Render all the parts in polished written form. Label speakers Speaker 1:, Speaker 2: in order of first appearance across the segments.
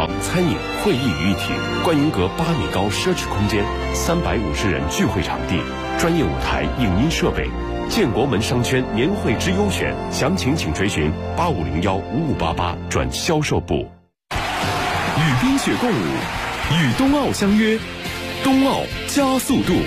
Speaker 1: 房、餐饮、会议于一体，观云阁8米高奢侈空间，350人聚会场地，专业舞台、影音设备。建国门商圈年会之优选，详情请垂询85015588转销售部。
Speaker 2: 与冰雪共舞，与冬奥相约，冬奥加速度。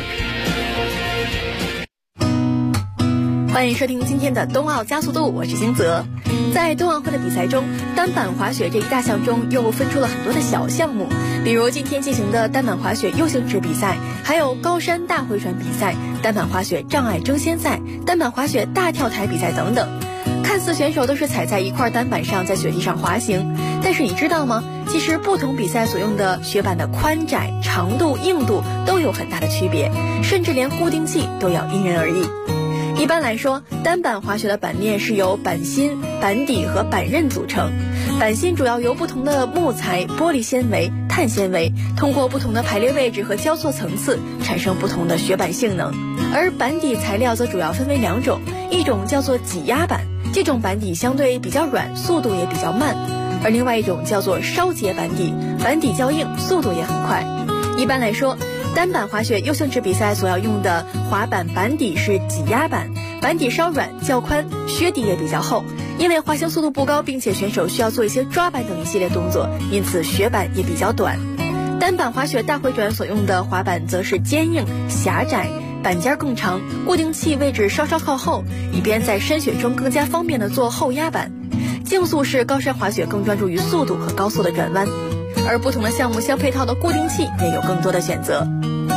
Speaker 3: 欢迎收听今天的冬奥加速度，我是星泽。在冬奥会的比赛中，单板滑雪这一大项中又分出了很多的小项目，比如今天进行的单板滑雪 U 型池比赛，还有高山大回转比赛、单板滑雪障碍争先赛、单板滑雪大跳台比赛等等。看似选手都是踩在一块单板上在雪地上滑行，但是你知道吗？其实不同比赛所用的雪板的宽窄、长度、硬度都有很大的区别，甚至连固定器都要因人而异。一般来说，单板滑雪的板面是由板芯、板底和板刃组成。板芯主要由不同的木材、玻璃纤维、碳纤维，通过不同的排列位置和交错层次，产生不同的雪板性能。而板底材料则主要分为2种，一种叫做挤压板，这种板底相对比较软，速度也比较慢；而另外一种叫做烧结板底，板底较硬，速度也很快。一般来说，单板滑雪 U 型池比赛所要用的滑板板底是挤压板，板底稍软较宽，靴底也比较厚。因为滑行速度不高，并且选手需要做一些抓板等一系列动作，因此雪板也比较短。单板滑雪大回转所用的滑板则是坚硬、狭窄，板尖更长，固定器位置稍稍靠后，以便在深雪中更加方便的做后压板。竞速式高山滑雪更专注于速度和高速的转弯，而不同的项目相配套的固定器也有更多的选择。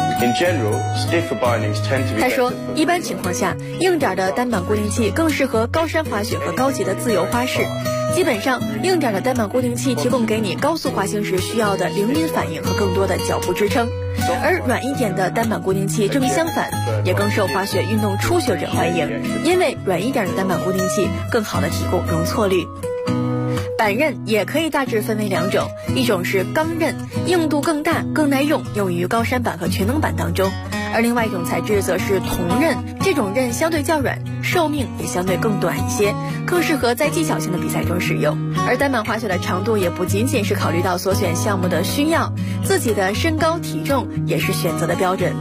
Speaker 3: 他说，一般情况下，硬点的单板固定器更适合高山滑雪和高级的自由花式。基本上，硬点的单板固定器提供给你高速滑行时需要的灵敏反应和更多的脚步支撑，而软一点的单板固定器正相反，也更受滑雪运动初学者欢迎，因为软一点的单板固定器更好的提供容错率。板刃也可以大致分为2种，一种是钢刃，硬度更大更耐用，用于高山板和全能板当中；而另外一种材质则是铜刃，这种刃相对较软，寿命也相对更短一些，更适合在技巧性的比赛中使用。而单板滑雪的长度也不仅仅是考虑到所选项目的需要，自己的身高体重也是选择的标准。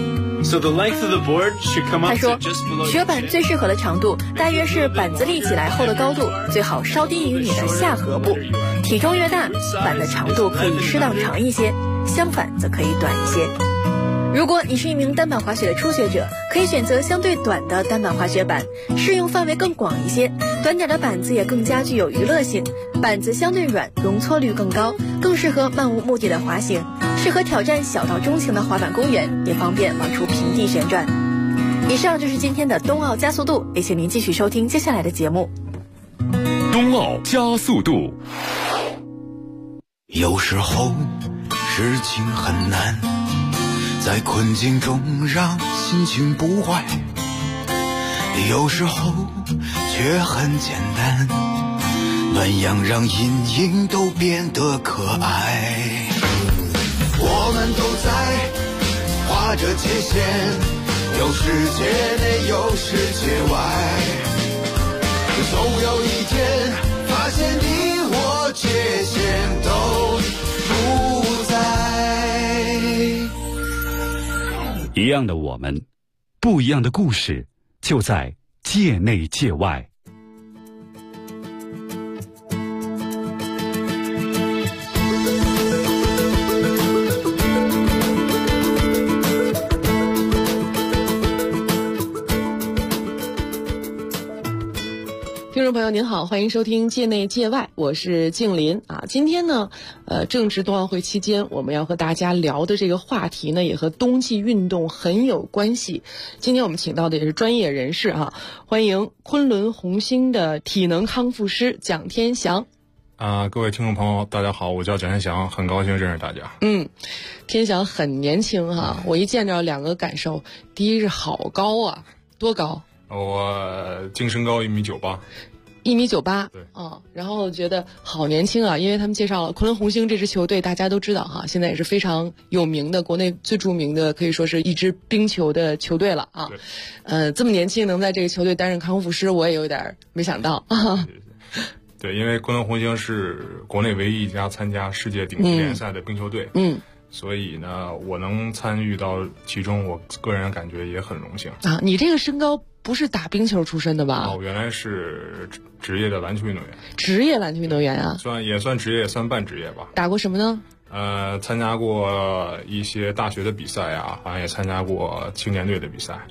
Speaker 3: 他说，雪板最适合的长度大约是板子立起来后的高度，最好稍低于你的下颌部。体重越大，板的长度可以适当长一些，相反则可以短一些。如果你是一名单板滑雪的初学者，可以选择相对短的单板滑雪板，适用范围更广一些，短点的板子也更加具有娱乐性，板子相对软，容错率更高，更适合漫无目的的滑行，适合挑战小到中型的滑板公园，也方便往出平地旋转。以上就是今天的冬奥加速度，也请您继续收听接下来的节目。
Speaker 2: 冬奥加速度。
Speaker 4: 有时候事情很难，在困境中让心情不坏，有时候却很简单，暖阳让阴影都变得可爱。我们都在划着界限，有世界内有世界外，总有一天发现你我界限都不在。
Speaker 2: 一样的我们，不一样的故事，就在界内界外。
Speaker 5: 听众朋友您好，欢迎收听界内界外，我是静林啊。今天呢，正值冬奥会期间，我们要和大家聊的这个话题呢，也和冬季运动很有关系。今天我们请到的也是专业人士啊，欢迎昆仑红星的体能康复师蒋天祥。
Speaker 6: 各位听众朋友大家好，我叫蒋天祥，很高兴认识大家。
Speaker 5: 天祥很年轻哈，我一见着2个感受，第一是好高啊，多高？
Speaker 6: 我净身高1.98米。
Speaker 5: 1.98米，
Speaker 6: 对，
Speaker 5: 然后觉得好年轻啊，因为他们介绍了昆仑红星这支球队，大家都知道哈，现在也是非常有名的，国内最著名的，可以说是一支冰球的球队了啊。这么年轻能在这个球队担任康复师，我也有点没想到啊。
Speaker 6: 对，因为昆仑红星是国内唯一一家参加世界顶级联赛的冰球队，所以呢，我能参与到其中，我个人感觉也很荣幸
Speaker 5: 啊。你这个身高不是打冰球出身的吧？
Speaker 6: 我原来是职业的篮球运动员。
Speaker 5: 职业篮球运动员啊？
Speaker 6: 也算职业，也算半职业吧。
Speaker 5: 打过什么呢？
Speaker 6: 参加过一些大学的比赛啊，好像也参加过青年队的比赛。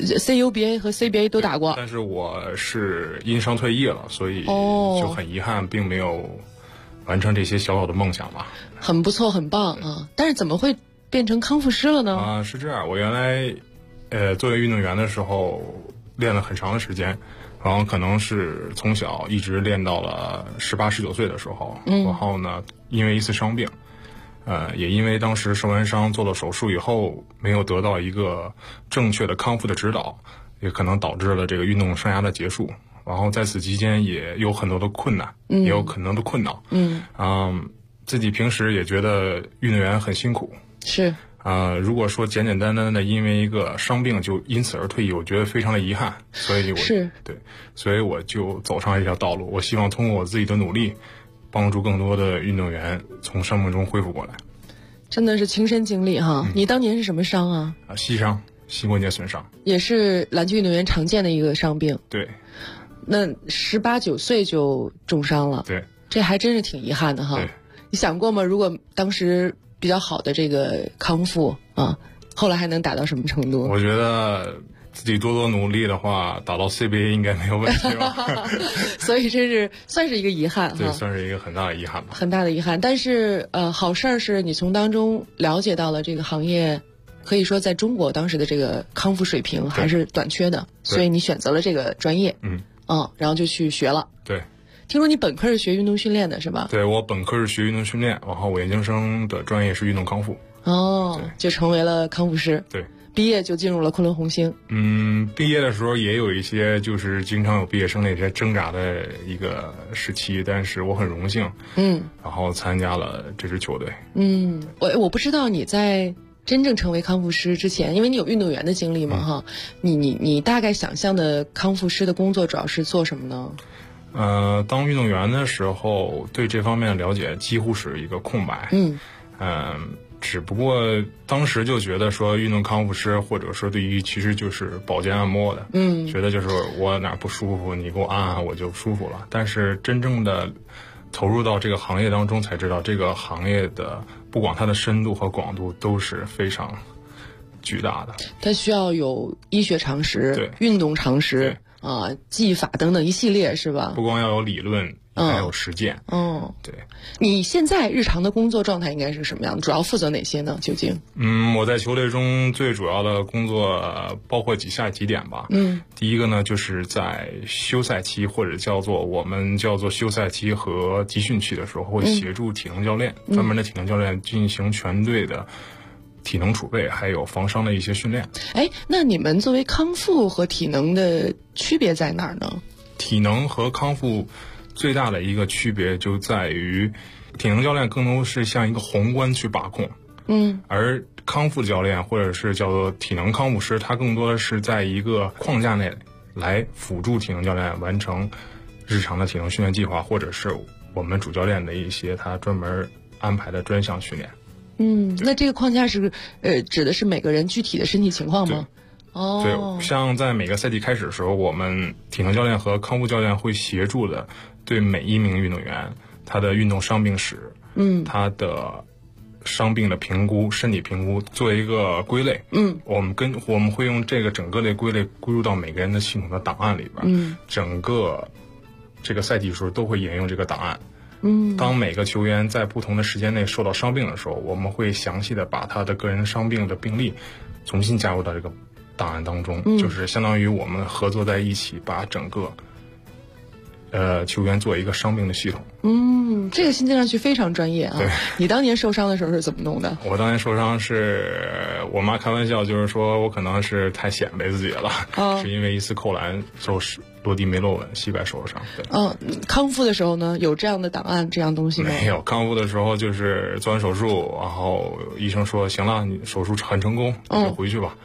Speaker 5: CUBA 和 CBA 都打过，
Speaker 6: 但是我是因伤退役了，所以就很遗憾，并没有完成这些小小的梦想吧。
Speaker 5: 很不错，很棒啊！但是怎么会变成康复师了呢？
Speaker 6: 是这样，我原来作为运动员的时候练了很长的时间，然后可能是从小一直练到了18、19岁的时候，然后呢，因为一次伤病。也因为当时受完伤做了手术以后，没有得到一个正确的康复的指导，也可能导致了这个运动生涯的结束。然后在此期间也有很多的困难，也有很多的困扰。自己平时也觉得运动员很辛苦。
Speaker 5: 是。
Speaker 6: 如果说简简单单的因为一个伤病就因此而退役，我觉得非常的遗憾。所以我就走上这条道路。我希望通过我自己的努力，帮助更多的运动员从伤病中恢复过来。
Speaker 5: 真的是亲身经历哈。你当年是什么伤啊？
Speaker 6: 膝伤，膝关节损伤，
Speaker 5: 也是篮球运动员常见的一个伤病。
Speaker 6: 对。
Speaker 5: 那18、19岁就重伤了。
Speaker 6: 对。
Speaker 5: 这还真是挺遗憾的哈。
Speaker 6: 对。
Speaker 5: 你想过吗？如果当时比较好的这个康复啊，后来还能打到什么程度？
Speaker 6: 我觉得自己多努力的话，打到 CBA 应该没有问题吧。
Speaker 5: 所以这是算是一个遗憾哈。
Speaker 6: 对，算是一个很大的遗憾吧。
Speaker 5: 很大的遗憾，但是好事儿是你从当中了解到了这个行业，可以说在中国当时的这个康复水平还是短缺的，所以你选择了这个专业，然后就去学了。
Speaker 6: 对。
Speaker 5: 听说你本科是学运动训练的是吧？
Speaker 6: 对，我本科是学运动训练，然后我研究生的专业是运动康复。
Speaker 5: 就成为了康复师。
Speaker 6: 对。
Speaker 5: 毕业就进入了昆仑红星。
Speaker 6: 毕业的时候也有一些就是经常有毕业生那些挣扎的一个时期，但是我很荣幸，然后参加了这支球队。
Speaker 5: 我不知道你在真正成为康复师之前，因为你有运动员的经历嘛哈，你大概想象的康复师的工作主要是做什么呢？
Speaker 6: 当运动员的时候，对这方面的了解几乎是一个空白。只不过当时就觉得说运动康复师或者说对于其实就是保健按摩的，觉得就是我哪不舒服你给我按按我就舒服了。但是真正的投入到这个行业当中才知道，这个行业的不管它的深度和广度都是非常巨大的。
Speaker 5: 它需要有医学常识、
Speaker 6: 对
Speaker 5: 运动常识技法等等一系列是吧？
Speaker 6: 不光要有理论，还有实践。对。
Speaker 5: 你现在日常的工作状态应该是什么样的？主要负责哪些呢？究竟？
Speaker 6: 我在球队中最主要的工作包括以下几点吧。第一个呢，就是在休赛期或者我们叫做休赛期和集训期的时候，会协助体能教练，专门的体能教练进行全队的体能储备还有防伤的一些训练。
Speaker 5: 那你们作为康复和体能的区别在哪儿呢？
Speaker 6: 体能和康复最大的一个区别就在于，体能教练更多是像一个宏观去把控，而康复教练或者是叫做体能康复师，他更多的是在一个框架内来辅助体能教练完成日常的体能训练计划，或者是我们主教练的一些他专门安排的专项训练。
Speaker 5: 那这个框架是指的是每个人具体的身体情况吗？
Speaker 6: 对，像在每个赛季开始的时候，我们体能教练和康复教练会协助的对每一名运动员他的运动伤病史，他的伤病的评估、身体评估做一个归类。我们会用这个整个的归类归入到每个人的系统的档案里边。整个这个赛季时候都会沿用这个档案。当每个球员在不同的时间内受到伤病的时候，我们会详细的把他的个人伤病的病例重新加入到这个档案当中，就是相当于我们合作在一起，把整个球员做一个伤病的系统。
Speaker 5: 这个听上去非常专业啊。
Speaker 6: 对。
Speaker 5: 你当年受伤的时候是怎么弄的？
Speaker 6: 我当年受伤是我妈开玩笑，就是说我可能是太显摆自己了，是因为一次扣篮之后落地没落稳，膝盖受了伤。对。
Speaker 5: 康复的时候呢，有这样的档案这样东西吗？
Speaker 6: 没有，康复的时候就是做完手术，然后医生说行了，你手术很成功，你就回去吧。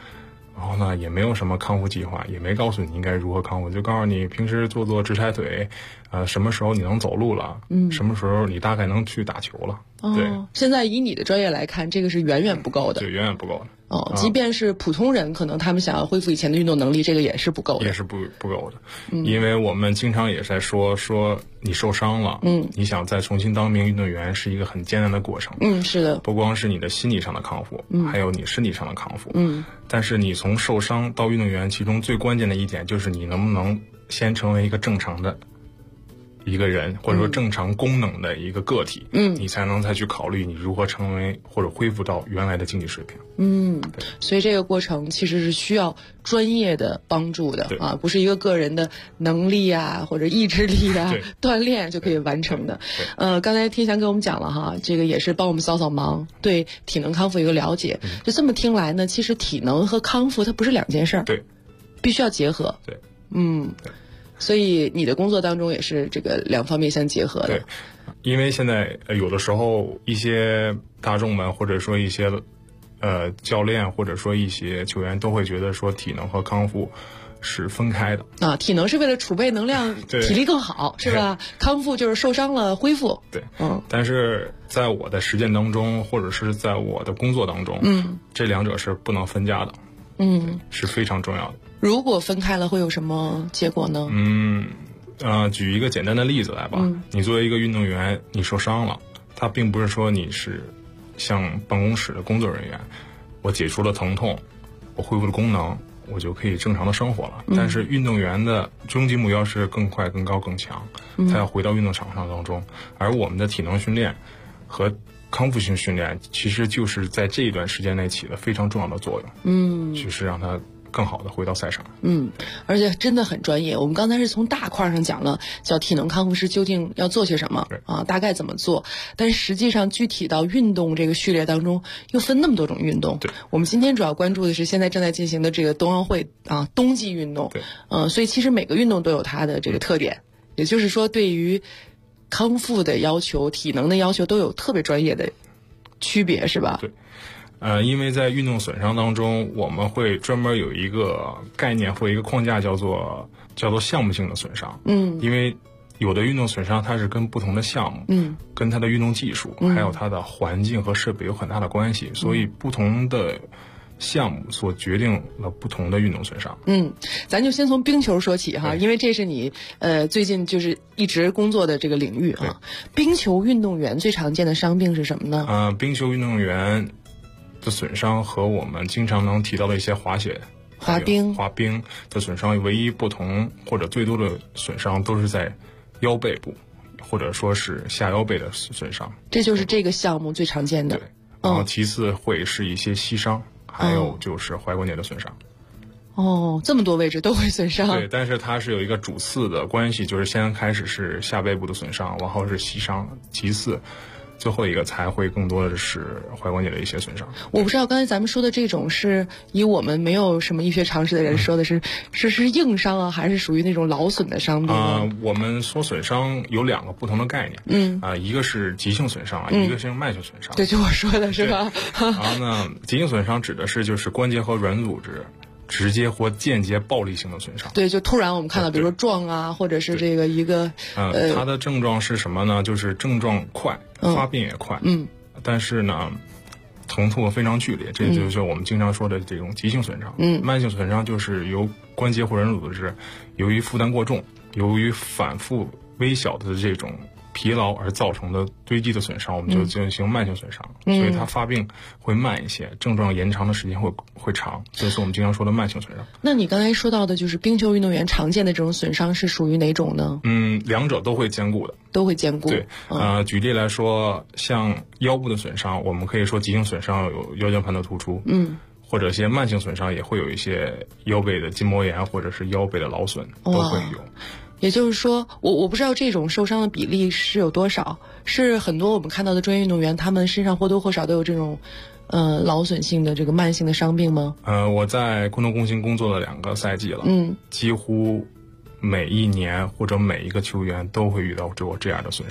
Speaker 6: 然后呢，也没有什么康复计划，也没告诉你应该如何康复，就告诉你平时做直抬腿，什么时候你能走路了，什么时候你大概能去打球了。对，
Speaker 5: 现在以你的专业来看，这个是远远不够的。
Speaker 6: 对，远远不够的。
Speaker 5: 即便是普通人，可能他们想要恢复以前的运动能力，这个也是不够的，
Speaker 6: 也是不够的。因为我们经常也在说你受伤了，你想再重新当名运动员是一个很艰难的过程。
Speaker 5: 是的，
Speaker 6: 不光是你的心理上的康复，还有你身体上的康复。但是你从受伤到运动员，其中最关键的一点就是你能不能先成为一个正常的一个人，或者说正常功能的一个个体，你才能再去考虑你如何成为或者恢复到原来的竞技水平。
Speaker 5: 所以这个过程其实是需要专业的帮助的啊，不是一个个人的能力啊或者意志力啊锻炼就可以完成的。刚才天翔给我们讲了哈，这个也是帮我们扫盲，对体能康复一个了解。就这么听来呢，其实体能和康复它不是两件事儿，
Speaker 6: 对，
Speaker 5: 必须要结合。
Speaker 6: 对，
Speaker 5: 所以你的工作当中也是这个两方面相结合的。
Speaker 6: 对，因为现在有的时候一些大众们或者说一些教练或者说一些球员都会觉得说体能和康复是分开的
Speaker 5: 啊，体能是为了储备能量，体力更好，是吧？康复就是受伤了恢复。
Speaker 6: 对，但是在我的实践当中，或者是在我的工作当中，这两者是不能分家的，是非常重要的。
Speaker 5: 如果分开了会有什么结果呢？
Speaker 6: 举一个简单的例子来吧。你作为一个运动员，你受伤了，他并不是说你是像办公室的工作人员，我解除了疼痛，我恢复了功能，我就可以正常的生活了。但是运动员的终极目标是更快、更高、更强，他要回到运动场上当中。而我们的体能训练和康复性训练，其实就是在这一段时间内起了非常重要的作用。就是让他更好的回到赛场。
Speaker 5: 而且真的很专业。我们刚才是从大块上讲了，叫体能康复师究竟要做些什么啊，大概怎么做。但是实际上具体到运动这个序列当中，又分那么多种运动。
Speaker 6: 对，
Speaker 5: 我们今天主要关注的是现在正在进行的这个冬奥会啊，冬季运动。
Speaker 6: 对，
Speaker 5: 所以其实每个运动都有它的这个特点，也就是说，对于康复的要求、体能的要求都有特别专业的区别，是吧？
Speaker 6: 对。因为在运动损伤当中，我们会专门有一个概念或一个框架叫做项目性的损伤。因为有的运动损伤它是跟不同的项目，跟它的运动技术，还有它的环境和设备有很大的关系，所以不同的项目所决定了不同的运动损伤。
Speaker 5: 咱就先从冰球说起哈，因为这是你最近就是一直工作的这个领域啊。冰球运动员最常见的伤病是什么呢？
Speaker 6: 冰球运动员的损伤和我们经常能提到的一些滑冰的损伤唯一不同或者最多的损伤都是在腰背部，或者说是下腰背的损伤。
Speaker 5: 这就是这个项目最常见的。
Speaker 6: 对，然后其次会是一些膝伤，还有就是踝关节的损伤。
Speaker 5: 这么多位置都会损伤。
Speaker 6: 对，但是它是有一个主次的关系，就是先开始是下背部的损伤，然后是膝伤，其次最后一个才会更多的是踝关节的一些损伤。
Speaker 5: 我不知道刚才咱们说的这种是以我们没有什么医学常识的人说的是硬伤啊，还是属于那种劳损的伤病
Speaker 6: 我们说损伤有两个不同的概念。一个是急性损伤，一个是慢性损伤。
Speaker 5: 对，就我说的是吧？
Speaker 6: 然后呢，急性损伤指的是就是关节和软组织直接或间接暴力性的损伤。
Speaker 5: 对，就突然我们看到比如说撞啊，或者是这个一个
Speaker 6: 它的症状是什么呢？就是症状快，发病也快，但是呢疼痛非常剧烈，这就是我们经常说的这种急性损伤。慢性损伤就是由关节或软组织由于负担过重，由于反复微小的这种疲劳而造成的堆积的损伤，我们就进行慢性损伤。所以它发病会慢一些，症状延长的时间会长，这是我们经常说的慢性损伤。
Speaker 5: 那你刚才说到的就是冰球运动员常见的这种损伤是属于哪种呢？
Speaker 6: 两者都会兼顾的。
Speaker 5: 都会兼顾。
Speaker 6: 对，举例来说，像腰部的损伤，我们可以说急性损伤有腰间盘的突出，或者一些慢性损伤也会有一些腰背的筋膜炎或者是腰背的劳损都会有。
Speaker 5: 也就是说，我不知道这种受伤的比例是有多少，是很多我们看到的专业运动员他们身上或多或少都有这种劳损性的这个慢性的伤病吗？
Speaker 6: 我在昆仑公星工作了2个赛季了，几乎每一年或者每一个球员都会遇到这样的损伤。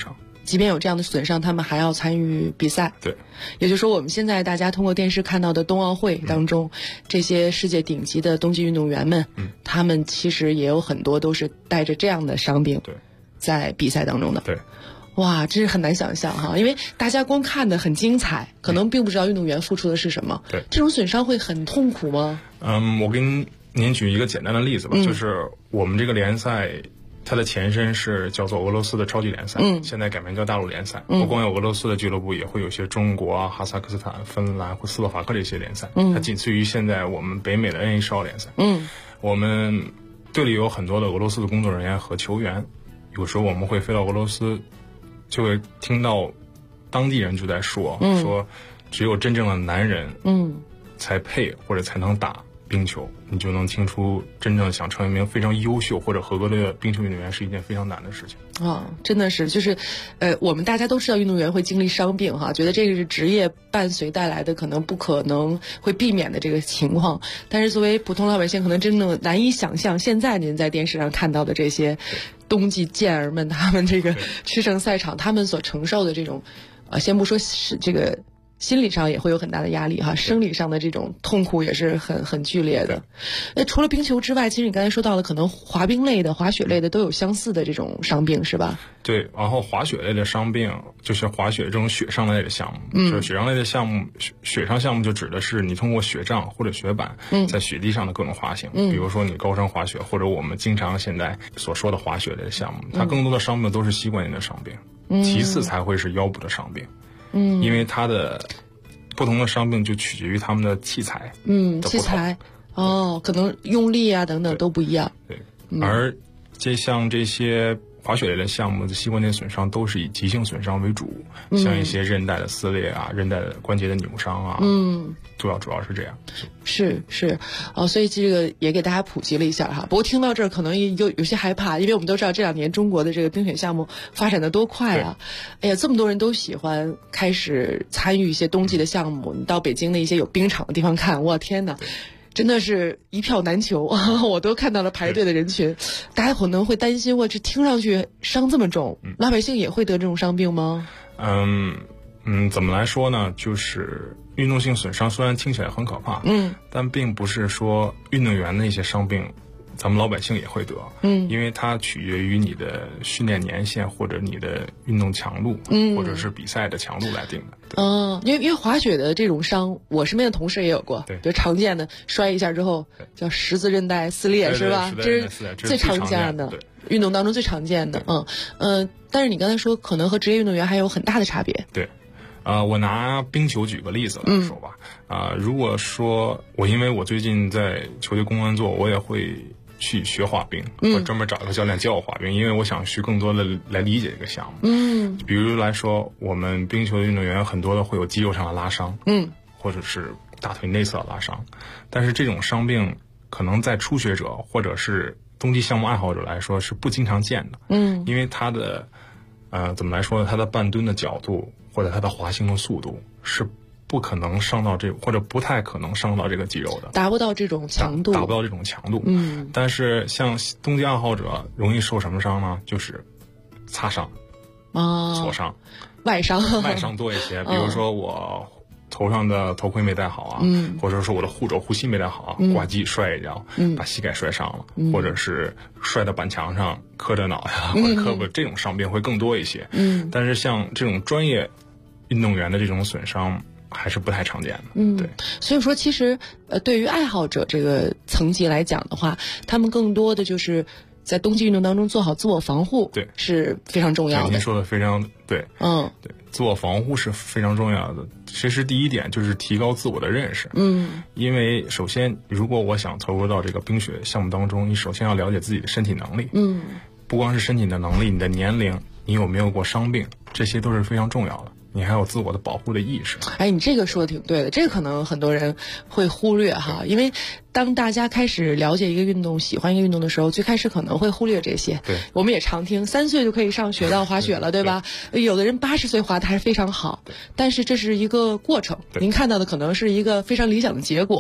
Speaker 5: 即便有这样的损伤，他们还要参与比赛。
Speaker 6: 对，
Speaker 5: 也就是说，我们现在大家通过电视看到的冬奥会当中，这些世界顶级的冬季运动员们，他们其实也有很多都是带着这样的伤病，在比赛当中的。
Speaker 6: 对。
Speaker 5: 哇，真是很难想象哈，因为大家光看的很精彩，可能并不知道运动员付出的是什么。
Speaker 6: 对，
Speaker 5: 这种损伤会很痛苦吗？
Speaker 6: 我跟您举一个简单的例子吧，就是我们这个联赛，它的前身是叫做俄罗斯的超级联赛，现在改名叫大陆联赛。不光有俄罗斯的俱乐部，也会有些中国啊、哈萨克斯坦、芬兰或斯洛伐克这些联赛。它仅次于现在我们北美的 NHL 联赛。我们队里有很多的俄罗斯的工作人员和球员，有时候我们会飞到俄罗斯，就会听到当地人就在说，只有真正的男人，才配或者才能打冰球，你就能听出真正想成为一名非常优秀或者合格的冰球运动员是一件非常难的事情。
Speaker 5: 真的是，就是，我们大家都知道运动员会经历伤病哈，觉得这个是职业伴随带来的，可能不可能会避免的这个情况。但是作为普通老百姓，可能真的难以想象，现在您在电视上看到的这些冬季健儿们，他们这个驰骋赛场，他们所承受的这种，先不说是这个心理上也会有很大的压力哈，生理上的这种痛苦也是很剧烈的。除了冰球之外，其实你刚才说到了，可能滑冰类的、滑雪类的都有相似的这种伤病，是吧？对，
Speaker 6: 然后滑雪类的伤病就是滑雪这种雪上类的项目，就是雪上类的项目，雪上项目就指的是你通过雪杖或者雪板在雪地上的各种滑行，比如说你高山滑雪，或者我们经常现在所说的滑雪类的项目，它更多的伤病都是膝关节的伤病，其次才会是腰部的伤病。因为它的不同的伤病就取决于他们的器材，
Speaker 5: 器材可能用力啊等等都不一样。
Speaker 6: 对，而像这些滑雪类的项目的膝关节损伤都是以急性损伤为主，像一些韧带的撕裂啊、韧带的关节的扭伤啊，主要是这样。
Speaker 5: 是所以这个也给大家普及了一下哈。不过听到这儿可能有些害怕，因为我们都知道这2年中国的这个冰雪项目发展的多快啊！哎呀，这么多人都喜欢开始参与一些冬季的项目，你到北京的一些有冰场的地方看，我天哪！真的是一票难求，我都看到了排队的人群。大家可能会担心，这听上去伤这么重，老百姓也会得这种伤病吗？
Speaker 6: 怎么来说呢？就是运动性损伤虽然听起来很可怕，但并不是说运动员的一些伤病咱们老百姓也会得，因为它取决于你的训练年限或者你的运动强度，或者是比赛的强度来定的。
Speaker 5: 因为滑雪的这种伤，我身边的同事也有过，比如常见的摔一下之后叫十字韧带撕裂，是吧？这是最常见的，运动当中最常见的。但是你刚才说可能和职业运动员还有很大的差别。
Speaker 6: 对。我拿冰球举个例子来说吧。如果说因为我最近在球队公关做，我也会去学滑冰，我专门找一个教练教我滑冰，因为我想去更多的来理解这个项目。比如来说，我们冰球的运动员很多的会有肌肉上的拉伤，或者是大腿内侧拉伤，但是这种伤病可能在初学者或者是冬季项目爱好者来说是不经常见的。因为他的怎么来说呢？他的半蹲的角度或者他的滑行的速度是不可能伤到或者不太可能伤到这个肌肉的，
Speaker 5: 达不到这种强度，
Speaker 6: 达不到这种强度。但是像冬季爱好者容易受什么伤呢？就是擦伤、挫伤、
Speaker 5: 外伤
Speaker 6: 多一些。比如说我头上的头盔没戴好啊，或者说我的护肘、护膝没戴好啊，挂机摔一跤，把膝盖摔伤了，或者是摔到板墙上磕着脑呀，或者磕膊，这种伤病会更多一些。但是像这种专业运动员的这种损伤还是不太常见的。对，
Speaker 5: 所以说其实对于爱好者这个层级来讲的话，他们更多的就是在冬季运动当中做好自我防护，
Speaker 6: 对，
Speaker 5: 是非常重要的。
Speaker 6: 您说的非常对，对，自我防护是非常重要的。其实第一点就是提高自我的认识，因为首先，如果我想投入到这个冰雪项目当中，你首先要了解自己的身体能力，不光是身体的能力，你的年龄，你有没有过伤病，这些都是非常重要的。你还有自我的保护的意识。
Speaker 5: 你这个说的挺对的，这个可能很多人会忽略哈，因为当大家开始了解一个运动、喜欢一个运动的时候，最开始可能会忽略这些。
Speaker 6: 对，
Speaker 5: 我们也常听3岁就可以上雪道滑雪了，对吧？有的人80岁滑的还是非常好，但是这是一个过程。您看到的可能是一个非常理想的结果。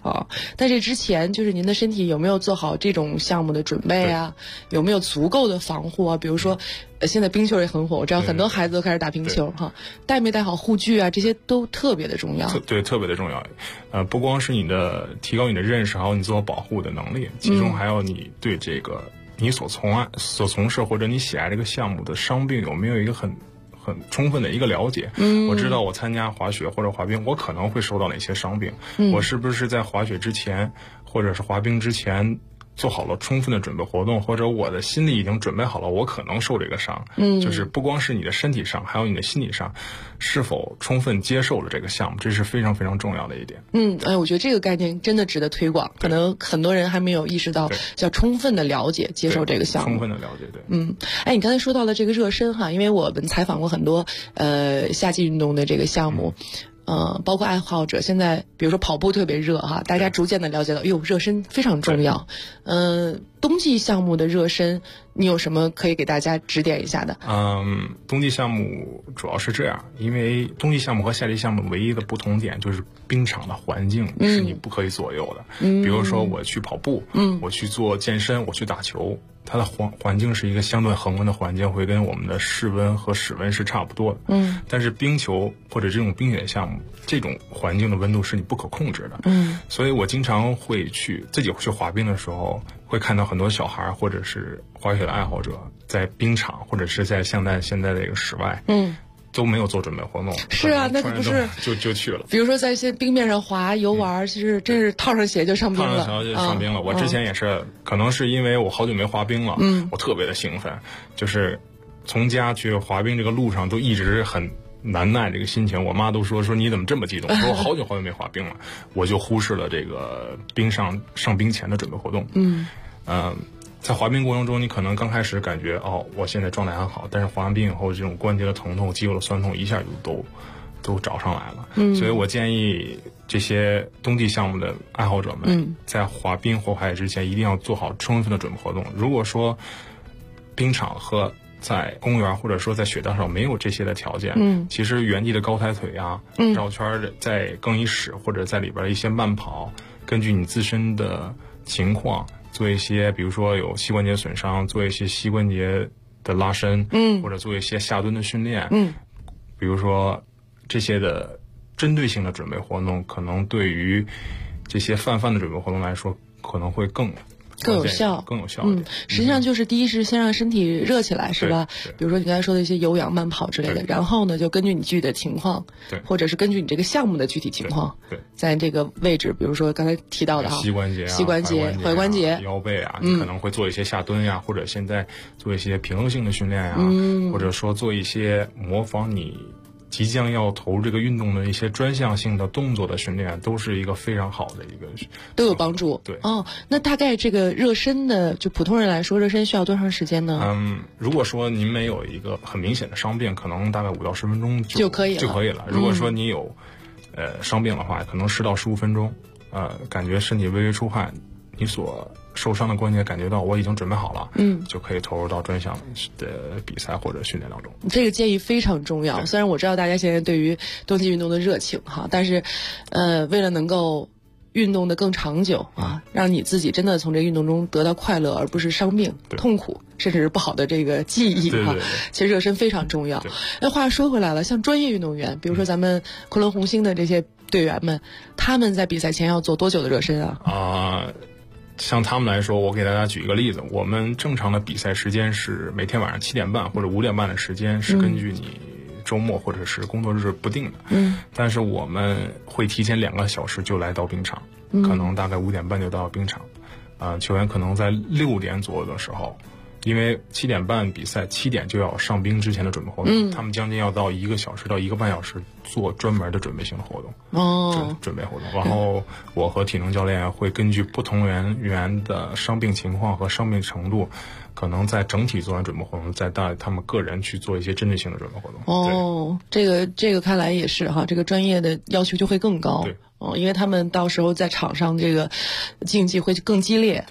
Speaker 5: 啊。但是之前就是您的身体有没有做好这种项目的准备啊？有没有足够的防护啊？比如说，现在冰球也很火，我知道很多孩子都开始打冰球哈，带没带好护具啊？这些都特别的重要。
Speaker 6: 对，特别的重要。不光是你的提高你的认识，还有你自我保护的能力，其中还有你对这个你所从事或者你喜爱这个项目的伤病有没有一个很充分的一个了解。我知道我参加滑雪或者滑冰，我可能会受到哪些伤病，我是不是在滑雪之前或者是滑冰之前做好了充分的准备活动，或者我的心里已经准备好了我可能受这个伤。就是不光是你的身体上，还有你的心理上是否充分接受了这个项目，这是非常非常重要的一点。
Speaker 5: 我觉得这个概念真的值得推广，可能很多人还没有意识到叫充分的了解接受这个项目。
Speaker 6: 充分的了解，对。
Speaker 5: 你刚才说到了这个热身哈，因为我们采访过很多夏季运动的这个项目。包括爱好者，现在比如说跑步特别热哈，大家逐渐的了解到，热身非常重要。冬季项目的热身，你有什么可以给大家指点一下的？
Speaker 6: 冬季项目主要是这样，因为冬季项目和夏季项目唯一的不同点就是冰场的环境是你不可以左右的。比如说我去跑步，我去做健身，我去打球，它的环境是一个相对恒温的环境，会跟我们的室温和室温是差不多的。但是冰球或者这种冰雪项目，这种环境的温度是你不可控制的。所以我经常会自己去滑冰的时候，会看到很多小孩或者是滑雪的爱好者在冰场或者是在现在这个室外，都没有做准备活动。
Speaker 5: 是啊，那可不是
Speaker 6: 就去了。
Speaker 5: 比如说在一些冰面上滑游玩，其实真是套上鞋就上冰了。
Speaker 6: 套上鞋就上冰了。我之前也是，可能是因为我好久没滑冰了，我特别的兴奋，就是从家去滑冰这个路上都一直很难耐这个心情。我妈都说你怎么这么激动？说我好久没滑冰了，我就忽视了这个上冰前的准备活动。在滑冰过程中，你可能刚开始感觉我现在状态很好，但是滑完冰以后，这种关节的疼痛、肌肉的酸痛一下就都找上来了。所以我建议这些冬季项目的爱好者们，在滑冰或滑雪之前，一定要做好充分的准备活动。如果说冰场和在公园或者说在雪道上没有这些的条件，其实原地的高抬腿啊，绕圈的在更衣室或者在里边的一些慢跑，根据你自身的情况做一些，比如说有膝关节损伤，做一些膝关节的拉伸，或者做一些下蹲的训练，比如说这些的针对性的准备活动，可能对于这些泛的准备活动来说，可能会更有效一点。
Speaker 5: 实际上就是第一是先让身体热起来，是吧？比如说你刚才说的一些有氧慢跑之类的，然后呢就根据你具体的情况，或者是根据你这个项目的具体情况，在这个位置，比如说刚才提到的
Speaker 6: 膝关节、
Speaker 5: 踝关节、
Speaker 6: 腰背啊，你可能会做一些下蹲呀，或者现在做一些平衡性的训练呀，或者说做一些模仿你即将要投入这个运动的一些专项性的动作的训练，都是一个非常好的一个，
Speaker 5: 都有帮助。
Speaker 6: 对。
Speaker 5: 那大概这个热身的，就普通人来说，热身需要多长时间呢？
Speaker 6: 如果说您没有一个很明显的伤病，可能大概5到10分钟
Speaker 5: 就可以了。
Speaker 6: 如果说你有伤病的话，可能10到15分钟，感觉身体微微出汗，你所受伤的关节感觉到我已经准备好了，就可以投入到专项的比赛或者训练当中。
Speaker 5: 这个建议非常重要。虽然我知道大家现在对于冬季运动的热情哈，但是为了能够运动的更长久啊，让你自己真的从这个运动中得到快乐，而不是伤病、痛苦，甚至是不好的这个记忆哈。其实热身非常重要。那话说回来了，像专业运动员，比如说咱们昆仑红星的这些队员们，他们在比赛前要做多久的热身啊？
Speaker 6: 像他们来说，我给大家举一个例子，我们正常的比赛时间是每天晚上7点半或者5点半的时间，是根据你周末或者是工作日不定的。但是我们会提前2个小时就来到冰场，可能大概5点半就到冰场。球员可能在6点左右的时候，因为7点半比赛，7点就要上冰之前的准备活动，他们将近要到1个小时到1个半小时做专门的准备性的活动，准备活动。然后我和体能教练会根据不同人员的伤病情况和伤病程度，可能在整体做完准备活动，再带他们个人去做一些针对性的准备活动。
Speaker 5: 这个看来也是哈，这个专业的要求就会更高。因为他们到时候在场上这个竞技会更激烈。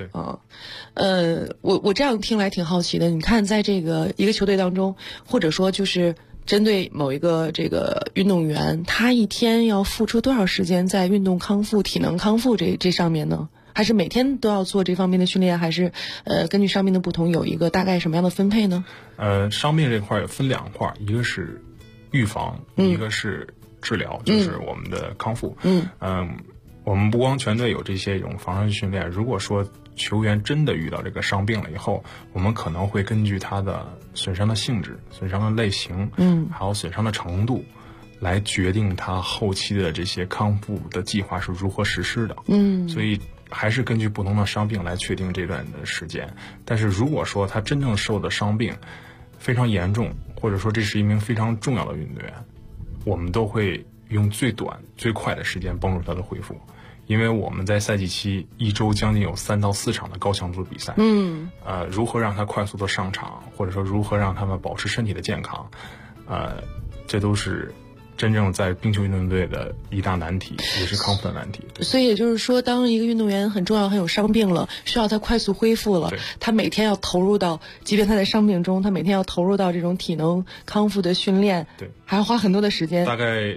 Speaker 5: 我这样听来挺好奇的。你看，在这个一个球队当中，或者说就是针对某一个这个运动员，他一天要付出多少时间在运动康复、体能康复这上面呢？还是每天都要做这方面的训练，还是根据伤病的不同有一个大概什么样的分配呢？
Speaker 6: 伤病这块也分两块，一个是预防，一个是治疗，就是我们的康复。我们不光全队有这种防伤训练，如果说球员真的遇到这个伤病了以后，我们可能会根据他的损伤的性质、损伤的类型，还有损伤的程度，来决定他后期的这些康复的计划是如何实施的。所以还是根据不同的伤病来确定这段的时间。但是如果说他真正受的伤病非常严重，或者说这是一名非常重要的运动员，我们都会用最短最快的时间帮助他的恢复。因为我们在赛季期一周将近有3到4场的高强度比赛，如何让他快速的上场，或者说如何让他们保持身体的健康，这都是真正在冰球运动队的一大难题，也是康复的难题。
Speaker 5: 所以也就是说，当一个运动员很重要、很有伤病了，需要他快速恢复了，他每天要投入到，即便他在伤病中，他每天要投入到这种体能康复的训练，对，还要花很多的时间，
Speaker 6: 大概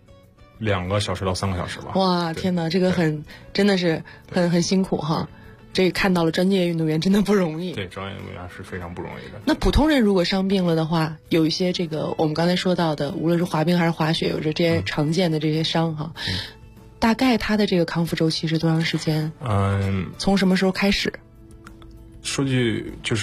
Speaker 6: 2个小时到3个小时吧。
Speaker 5: 哇，天哪，这个真的是很辛苦哈。这看到了专业运动员真的不容易。
Speaker 6: 对，专业运动员是非常不容易的。
Speaker 5: 那普通人如果伤病了的话，有一些这个我们刚才说到的，无论是滑冰还是滑雪，有着这些常见的这些伤哈，大概他的这个康复周期是多长时间？从什么时候开始？
Speaker 6: 说句就是，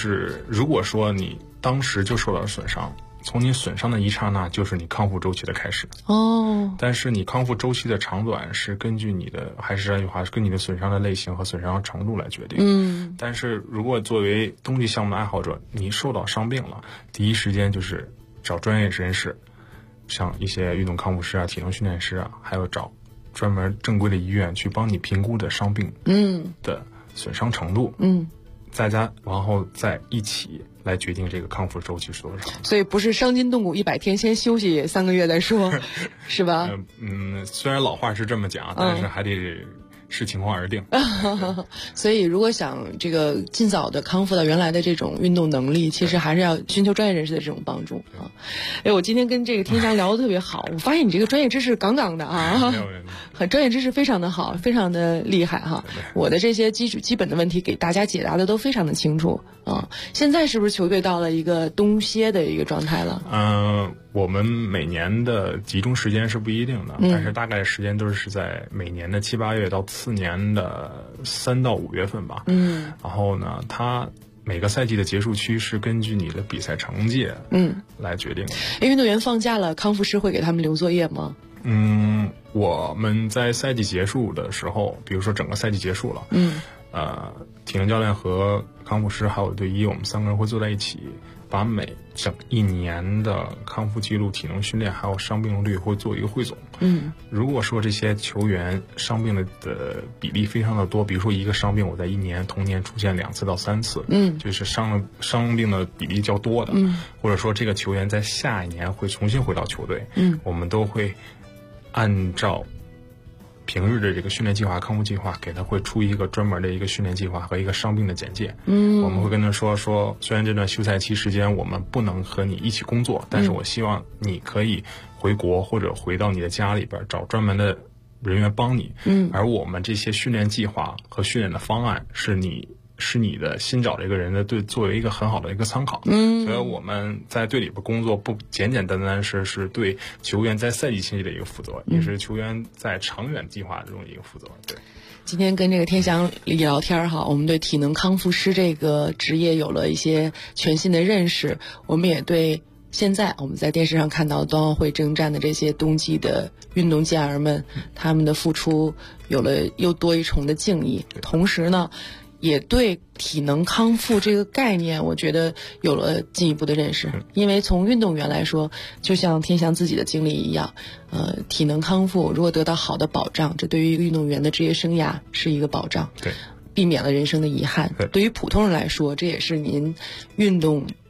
Speaker 6: 如果说你当时就受到了损伤，从你损伤的一刹那就是你康复周期的开始。但是你康复周期的长短是根据你的，还是这句话，是根据你的损伤的类型和损伤的程度来决定。但是如果作为冬季项目的爱好者，你受到伤病了，第一时间就是找专业人士，像一些运动康复师啊、体能训练师啊，还有找专门正规的医院去帮你评估的伤病的损伤程度。大家然后再一起来决定这个康复周期是多少。
Speaker 5: 所以不是伤筋动骨100天，先休息3个月再说，是吧？
Speaker 6: 虽然老话是这么讲，但是还得视情况而定。
Speaker 5: 所以如果想这个尽早的康复到原来的这种运动能力，其实还是要寻求专业人士的这种帮助啊。我今天跟这个天翔聊得特别好，我发现你这个专业知识杠杠的啊，很专业知识非常的好，非常的厉害哈。我的这些基本的问题给大家解答的都非常的清楚啊。现在是不是球队到了一个冬歇的一个状态了？
Speaker 6: 我们每年的集中时间是不一定的，但是大概时间都是在每年的7、8月到次年的3到5月份吧。然后呢，它每个赛季的结束区是根据你的比赛成绩来决定的。
Speaker 5: 运动员放假了，康复师会给他们留作业吗？
Speaker 6: 我们在赛季结束的时候，比如说整个赛季结束了，体能教练和康复师还有队医，我们3个人会坐在一起，把每整一年的康复记录、体能训练还有伤病率会做一个汇总。如果说这些球员伤病的比例非常的多，比如说一个伤病我在同年出现2次到3次，就是伤病的比例较多的，或者说这个球员在下一年会重新回到球队，我们都会按照平日的这个训练计划、康复计划，给他会出一个专门的一个训练计划和一个伤病的简介。我们会跟他说，虽然这段休赛期时间我们不能和你一起工作，但是我希望你可以回国或者回到你的家里边找专门的人员帮你。而我们这些训练计划和训练的方案是你的新找这个人的作为一个很好的一个参考。所以我们在队里边工作不简简单单是对球员在赛季期的一个负责，也是球员在长远计划中的一个负责。对，
Speaker 5: 今天跟这个天翔聊天哈，我们对体能康复师这个职业有了一些全新的认识，我们也对现在我们在电视上看到冬奥会征战的这些冬季的运动健儿们，他们的付出有了又多一重的敬意。同时呢，也对体能康复这个概念，我觉得有了进一步的认识。因为从运动员来说，就像天翔自己的经历一样，体能康复如果得到好的保障，这对于一个运动员的职业生涯是一个保障，对，避免了人生的遗憾。对于普通人来说，这也是您运动